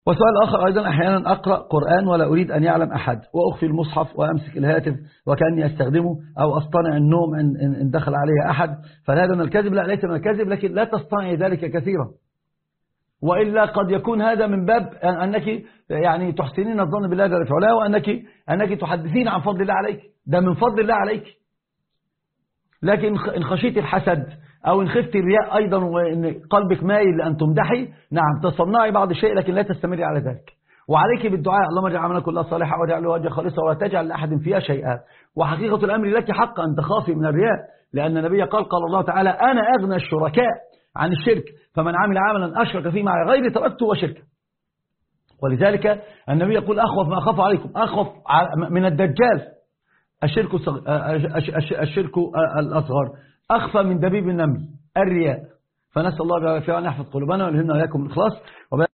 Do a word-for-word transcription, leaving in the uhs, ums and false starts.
وسؤال آخر أيضا: أحيانا أقرأ قرآن ولا أريد أن يعلم أحد، وأخفي المصحف وأمسك الهاتف وكأني أستخدمه، أو أصطنع النوم إن دخل عليه أحد، فهذا من الكذب؟ لا، ليس من الكذب، لكن لا تصطنعي ذلك كثيرا، وإلا قد يكون هذا من باب أنك يعني تحسنين الظن بالله جل في علاه، وأنك أنك تحدثين عن فضل الله عليك، ده من فضل الله عليك. لكن إن خشيت الحسد أو إن خفت الرياء أيضا، وإن قلبك مايل لأن تمدحي، نعم تصنعي بعض الشيء، لكن لا تستمري على ذلك. وعليك بالدعاء: اللهم اجعل عملنا كلها صالحا واجعل وجهك خالصا ولا تجعل لأحد فيها شيئا. وحقيقة الأمر لك حق أن تخافي من الرياء، لأن النبي قال قال الله تعالى: أنا أغنى الشركاء عن الشرك، فمن عمل عملا أشرك فيه مع غيري تركته وشركه. ولذلك النبي يقول: أخوف ما أخاف عليكم، أخوف من الدجال الشرك الشرك الأصغر، أخفى من دبيب النمل الرياء. فنسأل الله أن يحفظ قلوبنا ويلهمنا وإياكم الإخلاص.